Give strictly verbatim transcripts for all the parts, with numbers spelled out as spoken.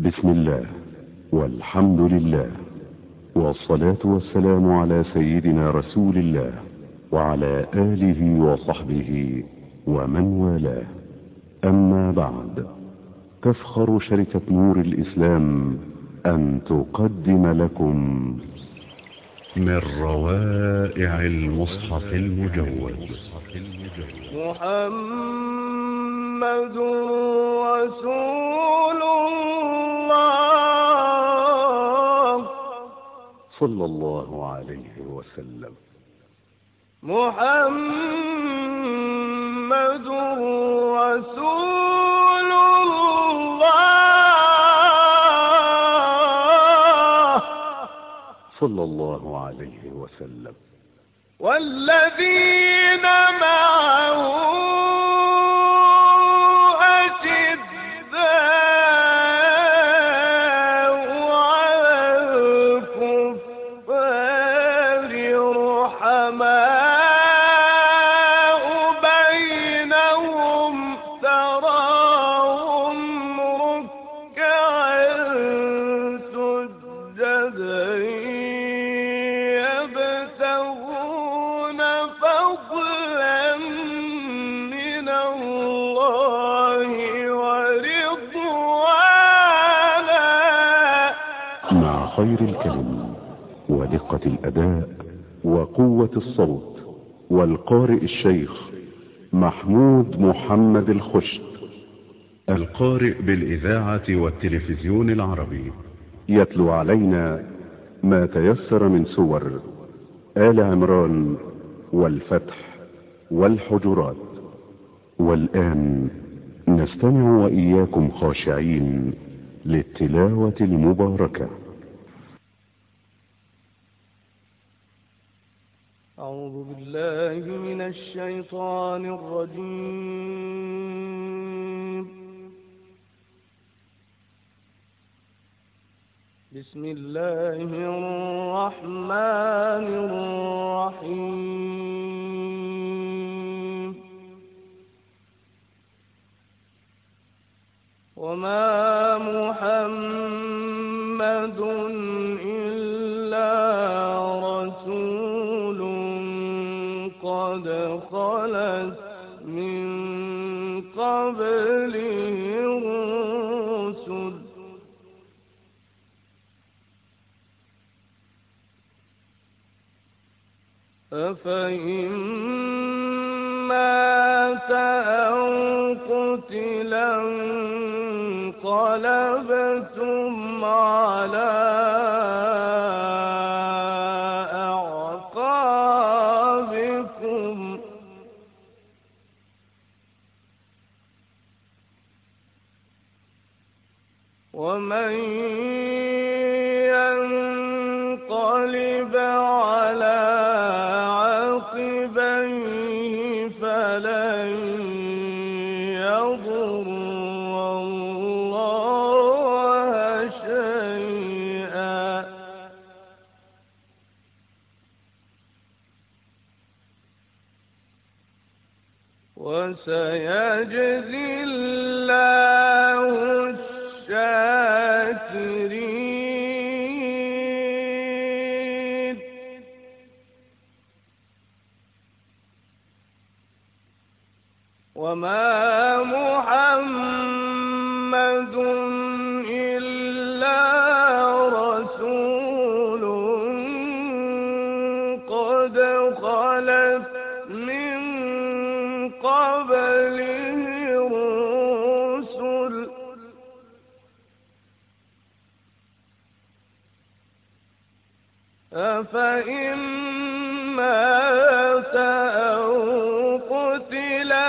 بسم الله والحمد لله والصلاة والسلام على سيدنا رسول الله وعلى آله وصحبه ومن والاه. أما بعد، تفخر شركة نور الإسلام أن تقدم لكم من روائع المصحف المجود محمد رسول الله صلى الله عليه وسلم. محمد رسول الله صلى الله عليه وسلم. والذين معه أشداء على الكفار رحماء بينهم تراهم ركعا سجدا يبتغون فضلا من الله ورضوانا. مع خير الكلم ودقة الأداء وقوة الصوت، والقارئ الشيخ محمود محمد الخشت، القارئ بالإذاعة والتلفزيون العربي، يتلو علينا ما تيسر من سور آل عمران والفتح والحجرات. والآن نستمع وإياكم خاشعين للتلاوة المباركة. أعوذ بالله من الشيطان الرجيم. بسم الله الرحمن الرحيم. وما محمد إلا رسول قد خلت من قبله الرسل أفإن مات أو قتلا انقلبتم على أعقابكم ومن ينقلب على عقبيه فلن يضر الله شيئا وسيجزي الله الشاكرين. وما محمد إلا رسول قد خلت من قبله الرسل أفإن مات أو قتلا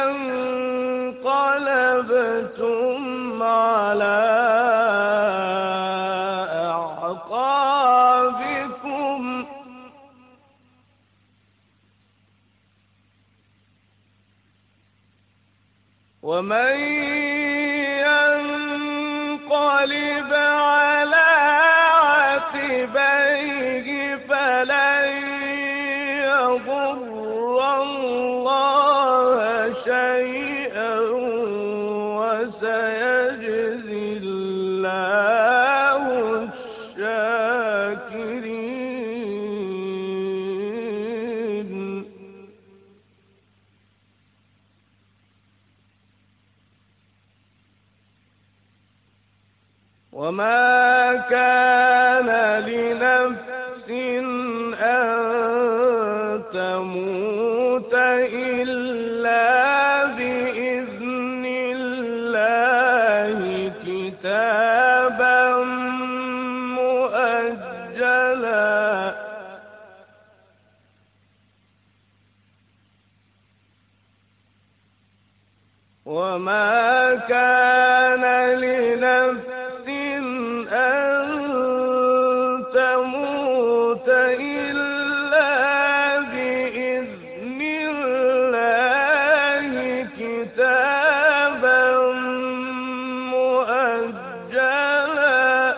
انقلبتم على أعقابكم ومن ينقلب على عقبيه فلن يضر الله شيئا وسيجزي الله وما كان لنفس أن تموت إلا بإذن الله كتابا مؤجلا وما كان لنفس أن تموت إلا بإذن الله كتابا مؤجلا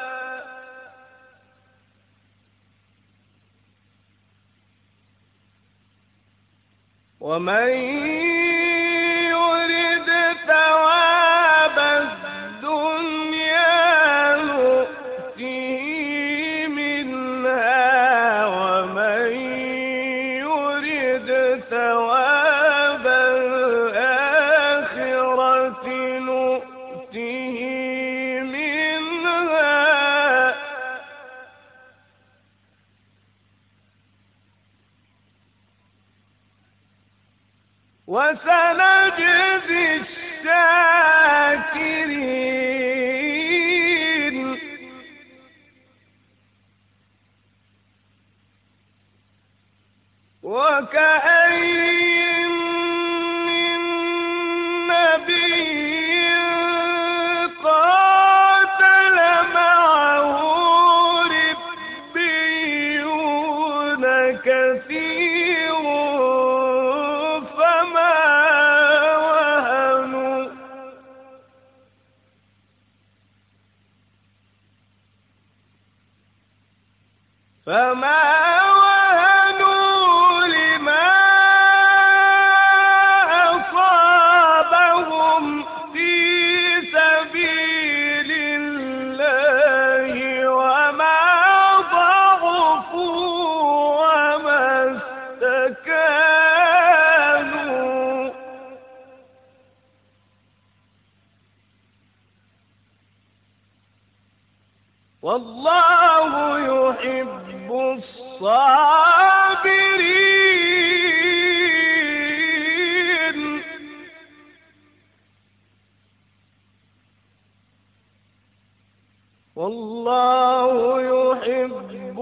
ومن يرد ثواب الدنيا نؤته منها ومن يرد ثواب الآخرة نؤته منها وسنجزي الشاكرين وكأين من نبي قاتل معه ربيون كثير فما وهنوا فما وهنوا لما أصابهم في سبيل الله وما ضعفوا وما استكانوا والله يحب الصابرين والله يحب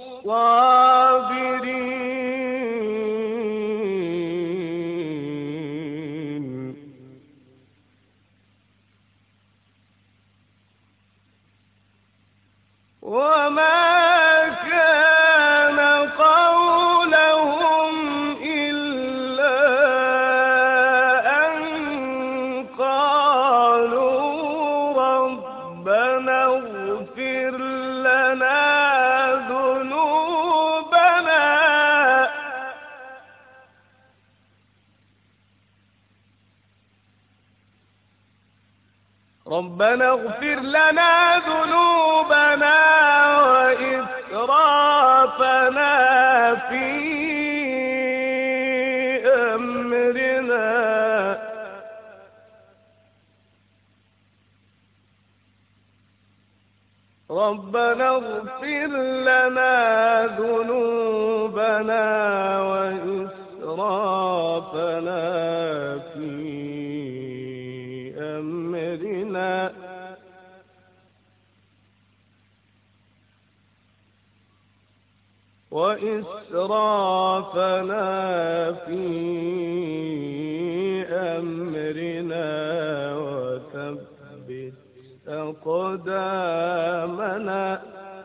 الصابرين وما كان قولهم إلا أن قالوا ربنا اغفر لنا ذنوبنا ربنا اغفر لنا ذنوبنا وإسرافنا في أمرنا ربنا اغفر لنا ذنوبنا وإسرافنا في أمرنا وإسرافنا في أمرنا وثبت أقدامنا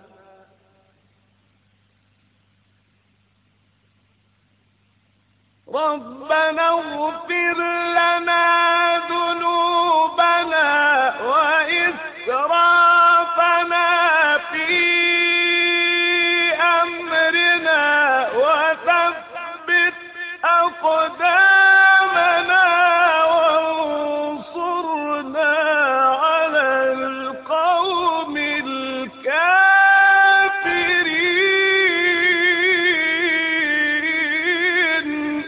ربنا اغفر لنا ذنوبنا وإسرافنا في أمرنا وثبت أقدامنا وانصرنا على القوم الكافرين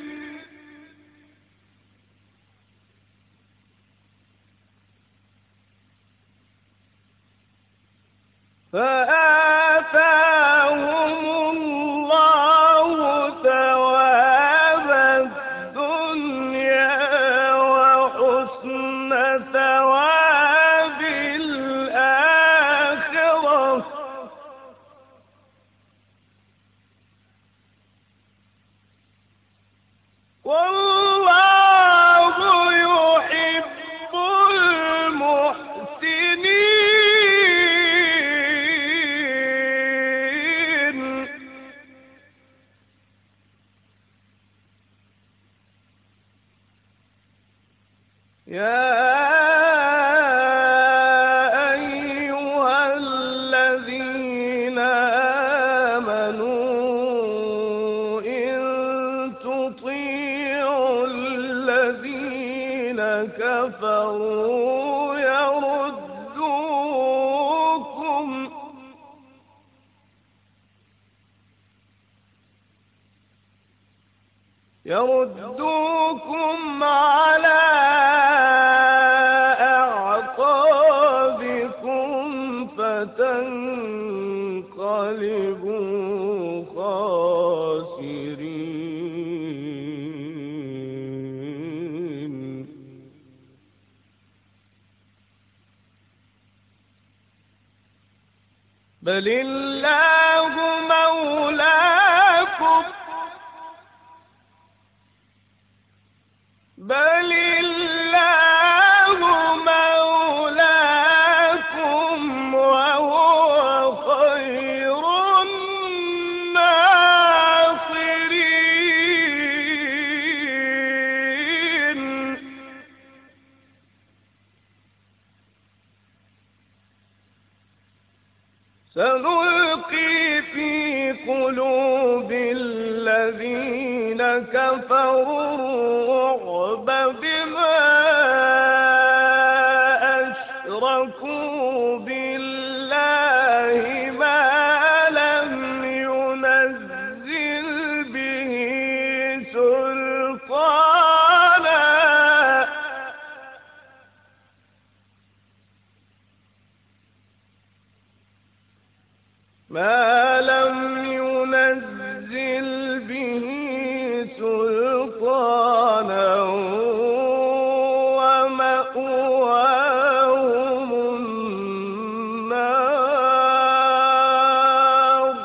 فآتاهم الله ثواب الدنيا وحسن ثواب الآخرة والله يحب المحسنين. يا أيها الذين آمنوا إن تطيعوا الذين كفروا يردوكم يردوكم على أعقابكم فتنقلبوا خاسرين. بل الله مولاكم بل الله مولاكم وهو خير الناصرين. سنلقي في قلوب الذين كفروا الرعب بما أشركوا بالله ما لم ينزل به سلطانا ما لم ينزل به سلطانا ومأواهم النار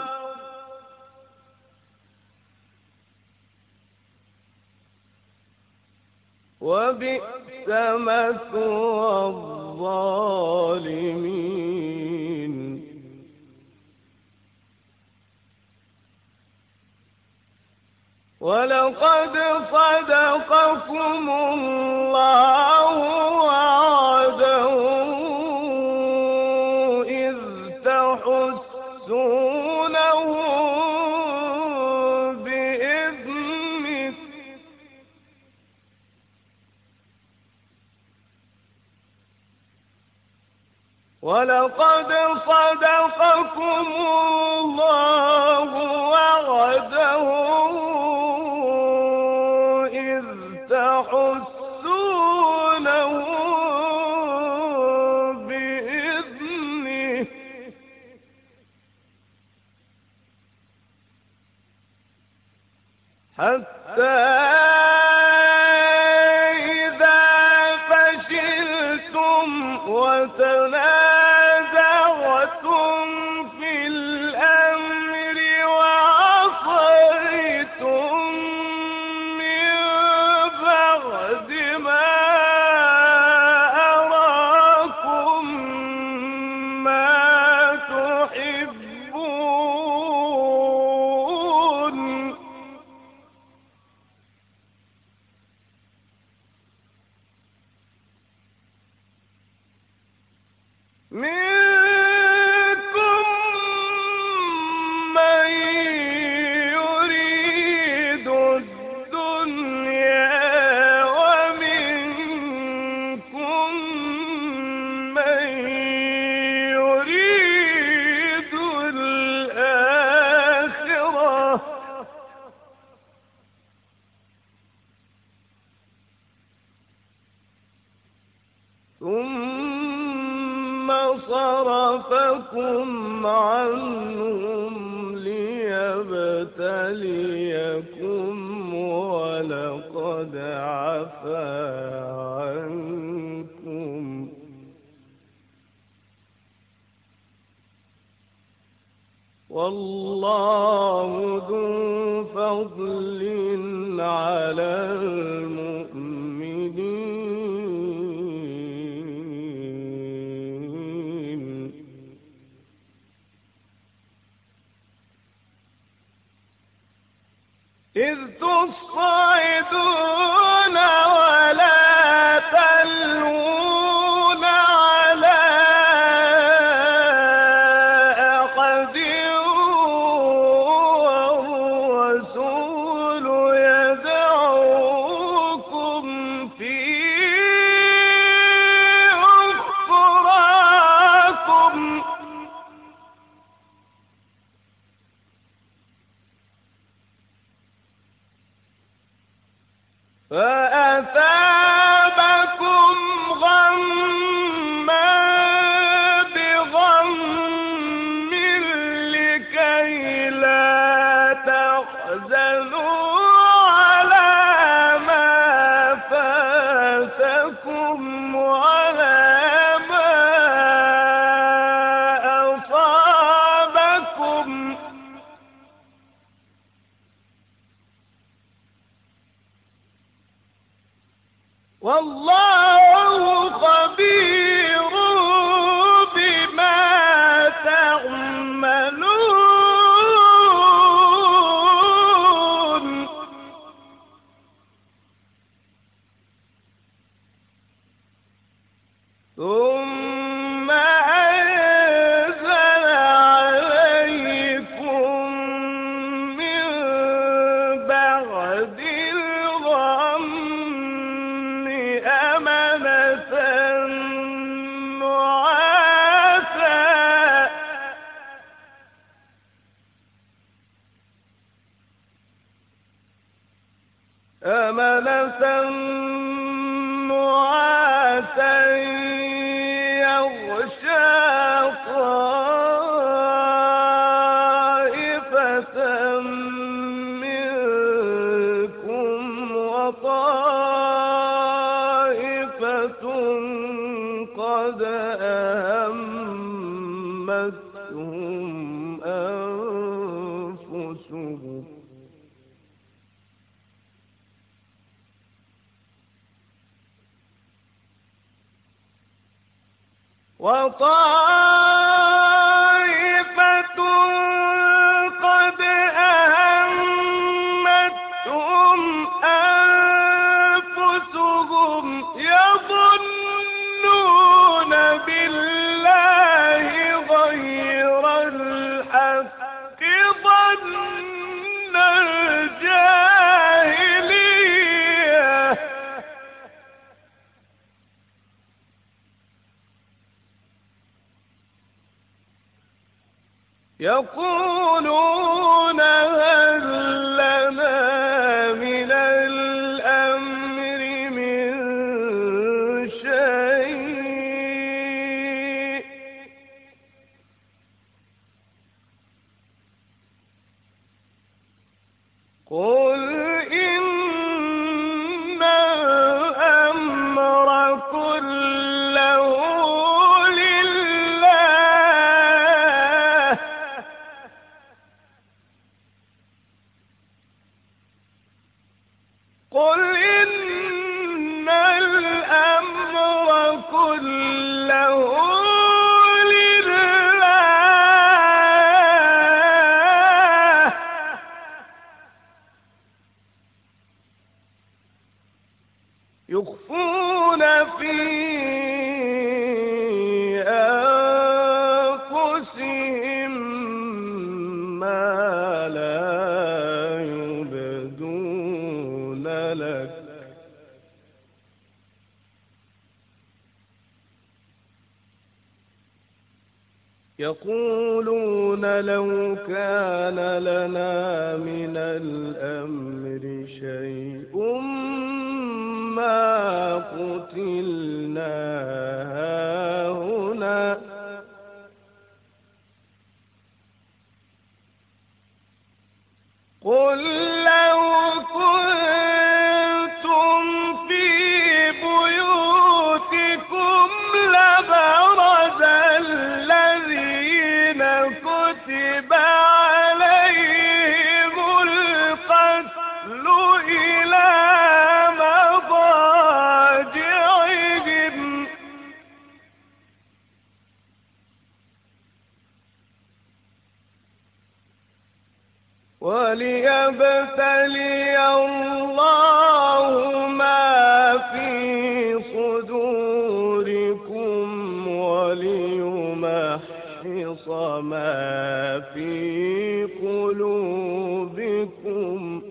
وبئس مثوى الظالمين. ولقد صدقكم الله وعده إذ تحسونهم بإذنه ولقد صدقكم الله وعده إذ تحسونهم بإذنه حتى إذا فشلتم وتنازعتم في الأمر وعصيتم من بعد ما أراكم ما تحبون صرفكم عنهم ليبتليكم ولقد عفا عنكم والله ذو فضل على المؤمنين. إذ تصعدون ولا تلوون على أحد والرسول يدعوكم في أخراكم فأثابكم غما بغم لكي لا تحزنوا على ما فاتكم ولا ما أصابكم والله خبير بما تعملون. ثم أنزل عليكم من بعد الغم أمنة نعاسا أمنة نعاسا يغشى طائفة منكم وطائفة قد أهمتهم أنفسهم وطائفة قد أهمتهم أنفسهم يظنون بالله غير الحق ظن الجاهلية يقولون هل لنا من الأمر من شيء قل إن الأمر كله لله قل إن الأمر كله لله يخفون في أنفسهم ما لا يبدون لك يقولون لو كان لنا من الأمر شيء ما قتلنا هاهنا قل لو كنتم في بيوتكم لبرز الذين كتب عليهم القتل إلى مضاجعهم وليبتلي الله ما في صدوركم وليمحص ما في قلوبكم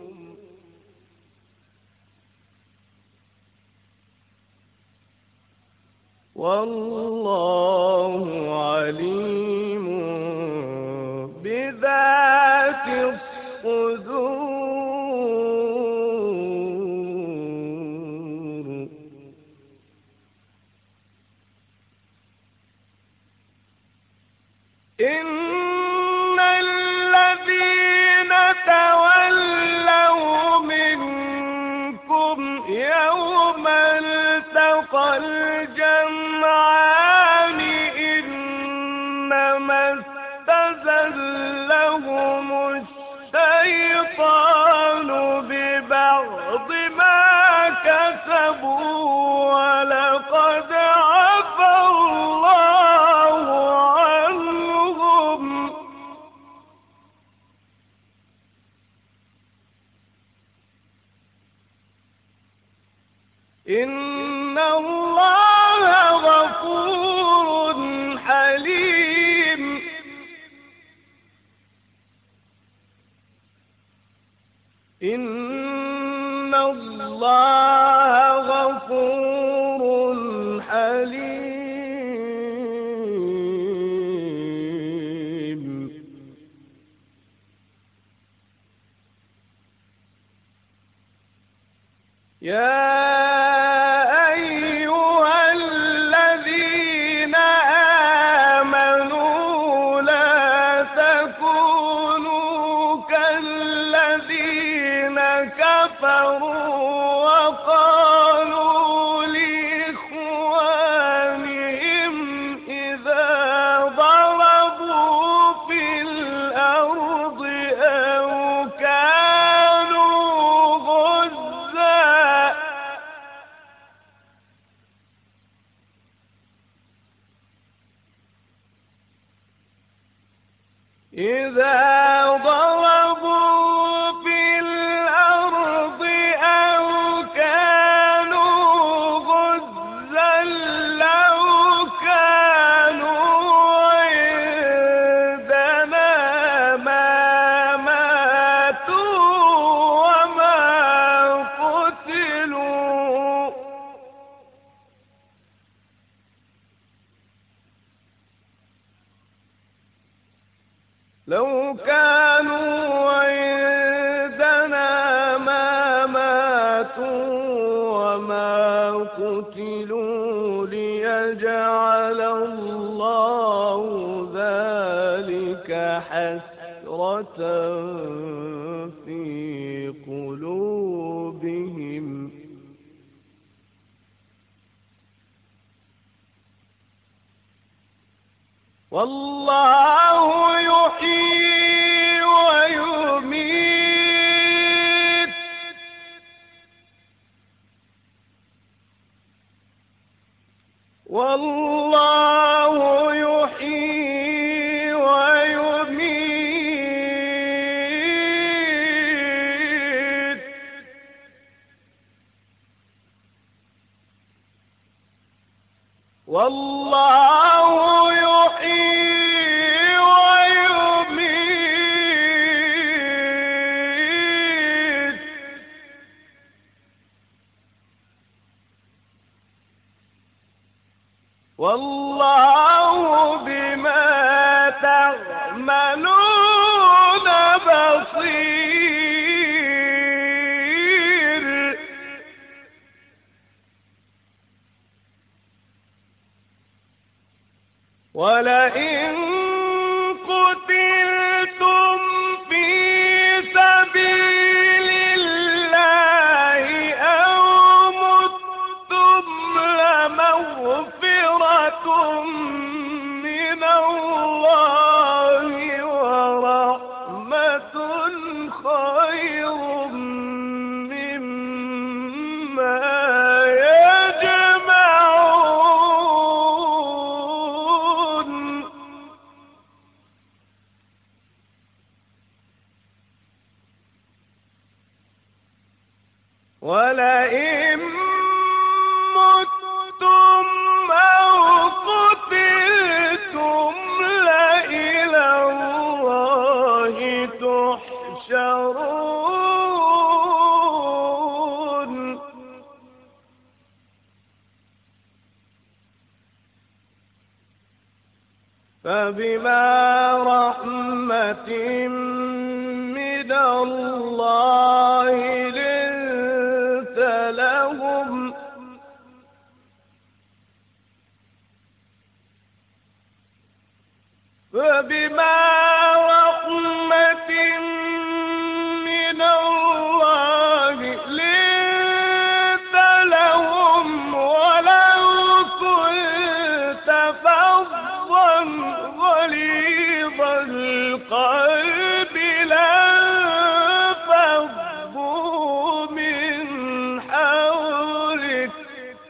والله عليم بذات الصدور. إن الذين تولوا منكم يوم التقى الجمعان إنما استزلهم الشيطان ببعض ما كسبوا ولقد عفى الله عنهم إن الله غفور حليم. إن الله غفور حليم. يا أيها الذين آمنوا لا تكونوا كالذين كفروا وقالوا لإخوانهم إذا ضربوا في الأرض أو كانوا غزا إذا ضربوا في الأرض أو كانوا غزا لو كانوا عندنا ما ماتوا وما قتلوا لو كانوا عندنا ما ماتوا وما قتلوا ليجعل الله ذلك حسرة في قلوبهم والله يحيي ويميت والله يحيي ويميت والله يحيي ويميت والله بما تعملون بصير. ولئن قتلتم في سبيل ولئن متم أو قتلتم لإلى الله تحشرون فبما رحمة من الله لنت لهم فبما رحمة من الله لنت لهم ولو كنت فظا غليظ القلب لانفضوا من حولك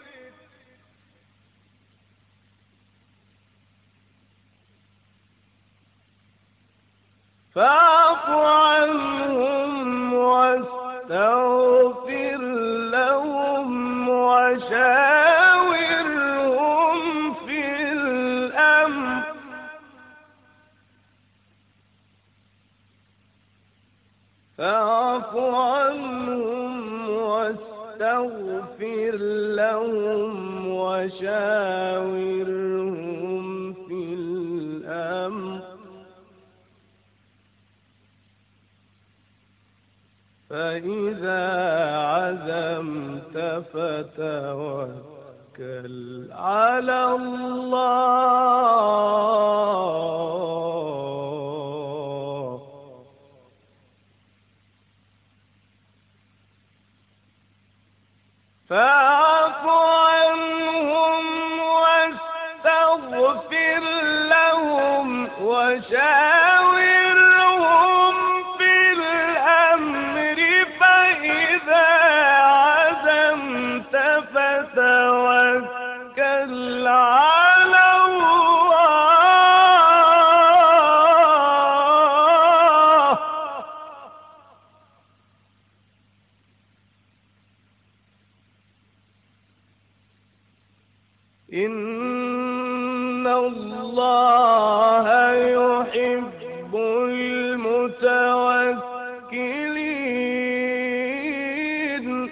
فاعف عنهم واستغفر لهم وشاورهم في الأمر فاعف عنهم واستغفر لهم وشاورهم في الأمر فإذا عزمت فتوكل على الله فاعف عنهم واستغفر لهم وشاورهم في الأمر فإذا عزمت فتوكل على الله إن الله يحب المتوكلين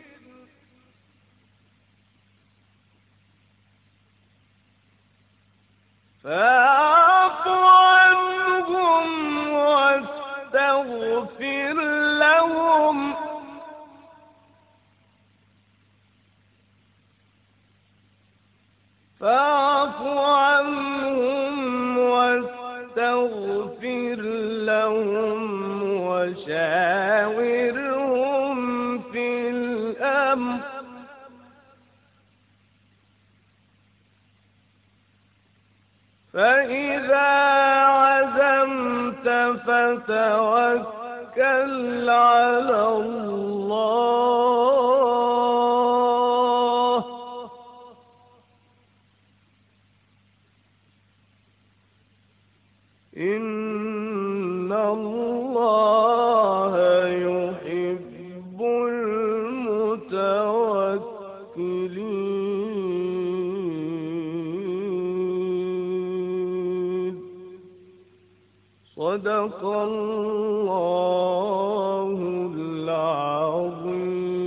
فاعف عنهم واستغفر لهم فاعف عنهم واستغفر لهم وشاورهم في الأمر فإذا عزمت فتوكل على الله إن الله يحب المتوكلين صدق الله العظيم.